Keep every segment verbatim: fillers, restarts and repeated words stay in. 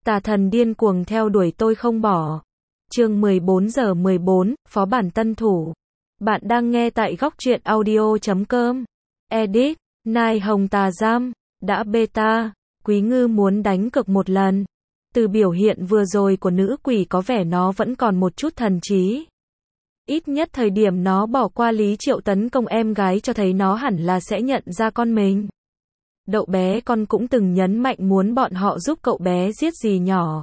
Tà thần điên cuồng theo đuổi tôi không bỏ. Chương mười bốn giờ mười bốn, phó bản tân thủ. Bạn đang nghe tại góc truyện audio chấm com. Edit, Nai Hồng Tà Giam, đã beta, Quý Ngư muốn đánh cược một lần. Từ biểu hiện vừa rồi của nữ quỷ có vẻ nó vẫn còn một chút thần trí. Ít nhất thời điểm nó bỏ qua Lý Triệu tấn công em gái cho thấy nó hẳn là sẽ nhận ra con mình. Đậu bé con cũng từng nhấn mạnh muốn bọn họ giúp cậu bé giết dì nhỏ.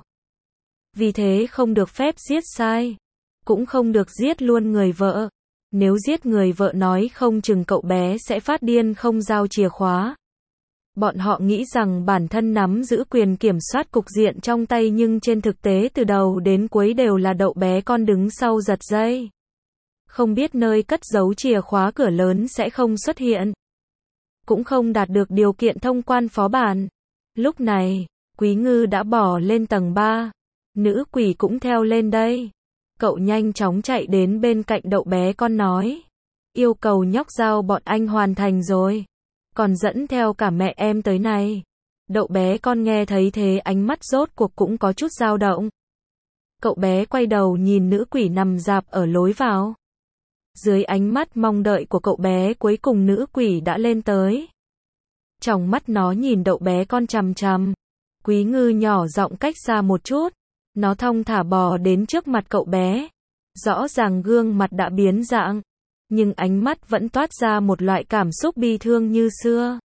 Vì thế không được phép giết sai. Cũng không được giết luôn người vợ. Nếu giết người vợ nói không chừng cậu bé sẽ phát điên không giao chìa khóa. Bọn họ nghĩ rằng bản thân nắm giữ quyền kiểm soát cục diện trong tay nhưng trên thực tế từ đầu đến cuối đều là đậu bé con đứng sau giật dây. Không biết nơi cất giấu chìa khóa cửa lớn sẽ không xuất hiện. Cũng không đạt được điều kiện thông quan phó bản. Lúc này, Quý Ngư đã bỏ lên tầng ba. Nữ quỷ cũng theo lên đây. Cậu nhanh chóng chạy đến bên cạnh đậu bé con nói. Yêu cầu nhóc giao bọn anh hoàn thành rồi. Còn dẫn theo cả mẹ em tới này. Đậu bé con nghe thấy thế ánh mắt rốt cuộc cũng có chút dao động. Cậu bé quay đầu nhìn nữ quỷ nằm rạp ở lối vào. Dưới ánh mắt mong đợi của cậu bé cuối cùng nữ quỷ đã lên tới. Trong mắt nó nhìn đậu bé con chằm chằm. Quý Ngư nhỏ giọng cách xa một chút. Nó thong thả bò đến trước mặt cậu bé. Rõ ràng gương mặt đã biến dạng. Nhưng ánh mắt vẫn toát ra một loại cảm xúc bi thương như xưa.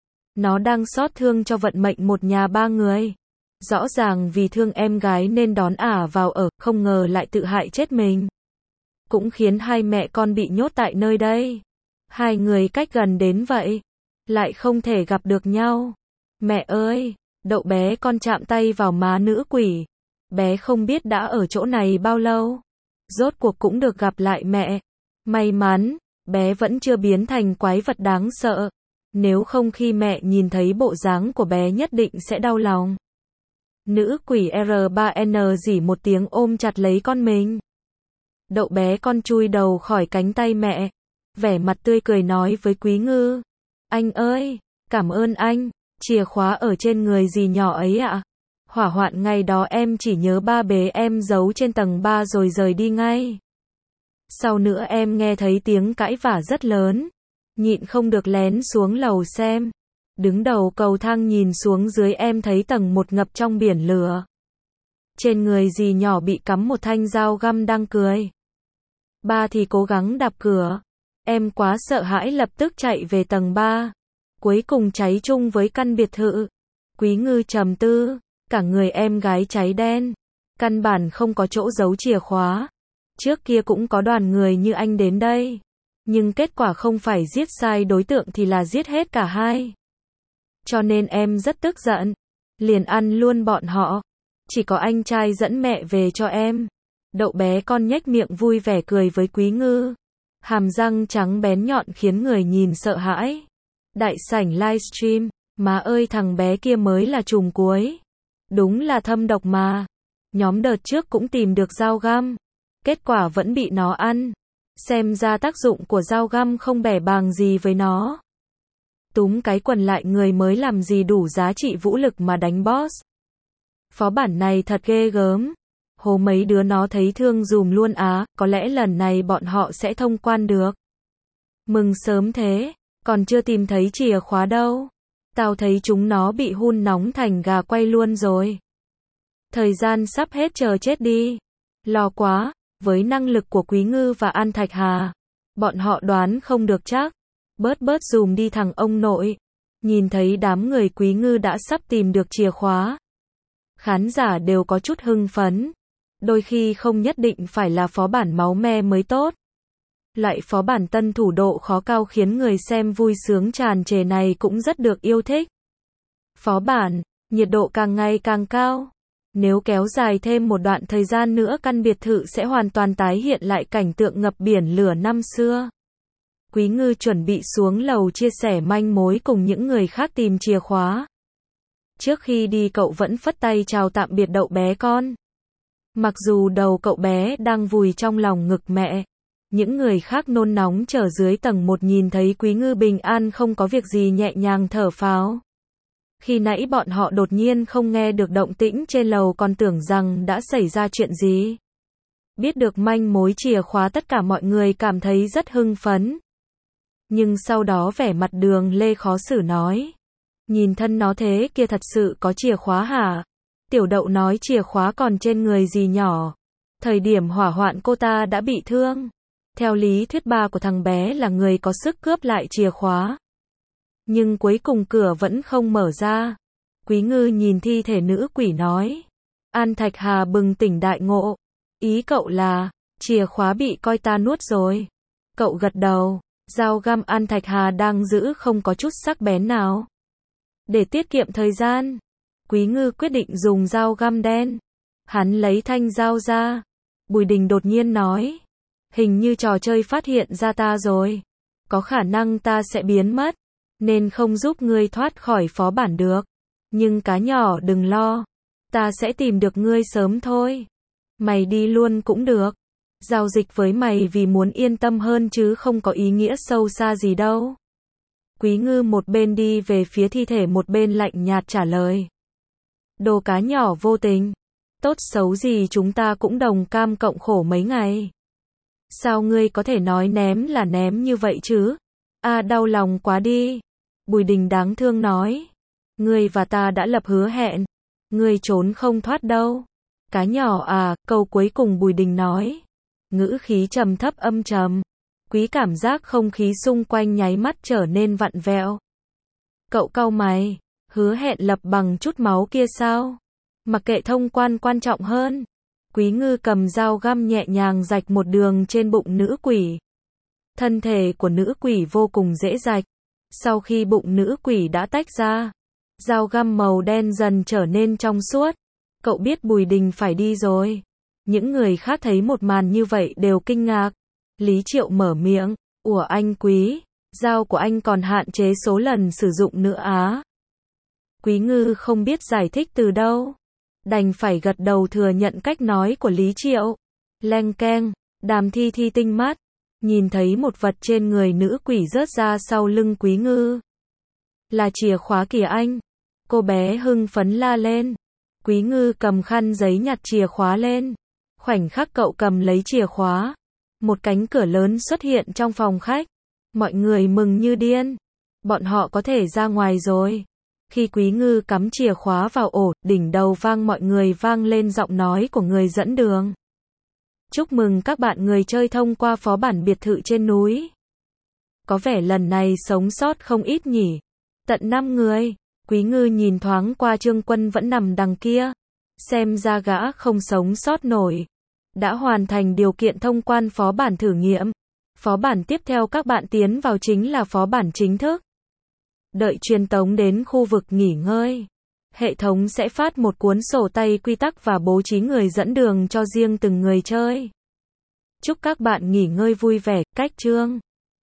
Nó đang xót thương cho vận mệnh một nhà ba người. Rõ ràng vì thương em gái nên đón ả vào ở, không ngờ lại tự hại chết mình. Cũng khiến hai mẹ con bị nhốt tại nơi đây. Hai người cách gần đến vậy. Lại không thể gặp được nhau. Mẹ ơi! Đậu bé con chạm tay vào má nữ quỷ. Bé không biết đã ở chỗ này bao lâu. Rốt cuộc cũng được gặp lại mẹ. May mắn, bé vẫn chưa biến thành quái vật đáng sợ. Nếu không khi mẹ nhìn thấy bộ dáng của bé nhất định sẽ đau lòng. Nữ quỷ R ba N rỉ một tiếng ôm chặt lấy con mình. Đậu bé con chui đầu khỏi cánh tay mẹ. Vẻ mặt tươi cười nói với Quý Ngư. Anh ơi, cảm ơn anh, chìa khóa ở trên người dì nhỏ ấy ạ. À? Hỏa hoạn ngày đó em chỉ nhớ ba bế em giấu trên tầng ba rồi rời đi ngay. Sau nữa em nghe thấy tiếng cãi vả rất lớn. Nhịn không được lén xuống lầu xem. Đứng đầu cầu thang nhìn xuống dưới em thấy tầng một ngập trong biển lửa. Trên người dì nhỏ bị cắm một thanh dao găm đang cười. Ba thì cố gắng đạp cửa. Em quá sợ hãi lập tức chạy về tầng ba. Cuối cùng cháy chung với căn biệt thự. Quý Ngư trầm tư. Cả người em gái cháy đen. Căn bản không có chỗ giấu chìa khóa. Trước kia cũng có đoàn người như anh đến đây. Nhưng kết quả không phải giết sai đối tượng thì là giết hết cả hai. Cho nên em rất tức giận. Liền ăn luôn bọn họ. Chỉ có anh trai dẫn mẹ về cho em. Đậu bé con nhếch miệng vui vẻ cười với Quý Ngư. Hàm răng trắng bén nhọn khiến người nhìn sợ hãi. Đại sảnh livestream. Má ơi thằng bé kia mới là trùm cuối. Đúng là thâm độc mà. Nhóm đợt trước cũng tìm được dao găm. Kết quả vẫn bị nó ăn. Xem ra tác dụng của dao găm không bẻ bàng gì với nó. Túm cái quần lại người mới làm gì đủ giá trị vũ lực mà đánh boss. Phó bản này thật ghê gớm. Hố mấy đứa nó thấy thương dùm luôn á, có lẽ lần này bọn họ sẽ thông quan được. Mừng sớm thế, còn chưa tìm thấy chìa khóa đâu. Tao thấy chúng nó bị hun nóng thành gà quay luôn rồi. Thời gian sắp hết chờ chết đi. Lo quá, với năng lực của Quý Ngư và An Thạch Hà. Bọn họ đoán không được chắc. Bớt bớt dùm đi thằng ông nội. Nhìn thấy đám người Quý Ngư đã sắp tìm được chìa khóa. Khán giả đều có chút hưng phấn. Đôi khi không nhất định phải là phó bản máu me mới tốt. Loại phó bản tân thủ độ khó cao khiến người xem vui sướng tràn trề này cũng rất được yêu thích. Phó bản, nhiệt độ càng ngày càng cao. Nếu kéo dài thêm một đoạn thời gian nữa căn biệt thự sẽ hoàn toàn tái hiện lại cảnh tượng ngập biển lửa năm xưa. Quý Ngư chuẩn bị xuống lầu chia sẻ manh mối cùng những người khác tìm chìa khóa. Trước khi đi cậu vẫn phất tay chào tạm biệt đậu bé con. Mặc dù đầu cậu bé đang vùi trong lòng ngực mẹ. Những người khác nôn nóng chờ dưới tầng một nhìn thấy Quý Ngư bình an không có việc gì nhẹ nhàng thở phào. Khi nãy bọn họ đột nhiên không nghe được động tĩnh trên lầu còn tưởng rằng đã xảy ra chuyện gì. Biết được manh mối chìa khóa tất cả mọi người cảm thấy rất hưng phấn. Nhưng sau đó vẻ mặt Đường Lê khó xử nói. Nhìn thân nó thế kia thật sự có chìa khóa hả? Tiểu Đậu nói chìa khóa còn trên người gì nhỏ. Thời điểm hỏa hoạn cô ta đã bị thương. Theo lý thuyết ba của thằng bé là người có sức cướp lại chìa khóa. Nhưng cuối cùng cửa vẫn không mở ra. Quý Ngư nhìn thi thể nữ quỷ nói. An Thạch Hà bừng tỉnh đại ngộ. Ý cậu là, chìa khóa bị coi ta nuốt rồi. Cậu gật đầu, dao găm An Thạch Hà đang giữ không có chút sắc bén nào. Để tiết kiệm thời gian, Quý Ngư quyết định dùng dao găm đen. Hắn lấy thanh dao ra. Bùi Đình đột nhiên nói. Hình như trò chơi phát hiện ra ta rồi. Có khả năng ta sẽ biến mất. Nên không giúp ngươi thoát khỏi phó bản được. Nhưng cá nhỏ đừng lo. Ta sẽ tìm được ngươi sớm thôi. Mày đi luôn cũng được. Giao dịch với mày vì muốn yên tâm hơn chứ không có ý nghĩa sâu xa gì đâu. Quý Ngư một bên đi về phía thi thể một bên lạnh nhạt trả lời. Đồ cá nhỏ vô tình. Tốt xấu gì chúng ta cũng đồng cam cộng khổ mấy ngày. Sao ngươi có thể nói ném là ném như vậy chứ? À đau lòng quá đi. Bùi Đình đáng thương nói. Ngươi và ta đã lập hứa hẹn. Ngươi trốn không thoát đâu. Cá nhỏ à, câu cuối cùng Bùi Đình nói. Ngữ khí trầm thấp âm trầm. Quý cảm giác không khí xung quanh nháy mắt trở nên vặn vẹo. Cậu cau mày. Hứa hẹn lập bằng chút máu kia sao? Mặc kệ thông quan quan trọng hơn. Quý Ngư cầm dao găm nhẹ nhàng rạch một đường trên bụng nữ quỷ. Thân thể của nữ quỷ vô cùng dễ rạch. Sau khi bụng nữ quỷ đã tách ra, dao găm màu đen dần trở nên trong suốt. Cậu biết Bùi Đình phải đi rồi. Những người khác thấy một màn như vậy đều kinh ngạc. Lý Triệu mở miệng. Ủa anh Quý, dao của anh còn hạn chế số lần sử dụng nữa á. Quý Ngư không biết giải thích từ đâu. Đành phải gật đầu thừa nhận cách nói của Lý Triệu. Leng keng, Đàm Thi Thi tinh mắt. Nhìn thấy một vật trên người nữ quỷ rớt ra sau lưng Quý Ngư. Là chìa khóa kìa anh. Cô bé hưng phấn la lên. Quý Ngư cầm khăn giấy nhặt chìa khóa lên. Khoảnh khắc cậu cầm lấy chìa khóa. Một cánh cửa lớn xuất hiện trong phòng khách. Mọi người mừng như điên. Bọn họ có thể ra ngoài rồi. Khi Quý Ngư cắm chìa khóa vào ổ, đỉnh đầu vang mọi người vang lên giọng nói của người dẫn đường. Chúc mừng các bạn người chơi thông qua phó bản biệt thự trên núi. Có vẻ lần này sống sót không ít nhỉ. Tận năm người. Quý Ngư nhìn thoáng qua Trương Quân vẫn nằm đằng kia. Xem ra gã không sống sót nổi. Đã hoàn thành điều kiện thông quan phó bản thử nghiệm. Phó bản tiếp theo các bạn tiến vào chính là phó bản chính thức. Đợi truyền tống đến khu vực nghỉ ngơi. Hệ thống sẽ phát một cuốn sổ tay quy tắc và bố trí người dẫn đường cho riêng từng người chơi. Chúc các bạn nghỉ ngơi vui vẻ, cách chương.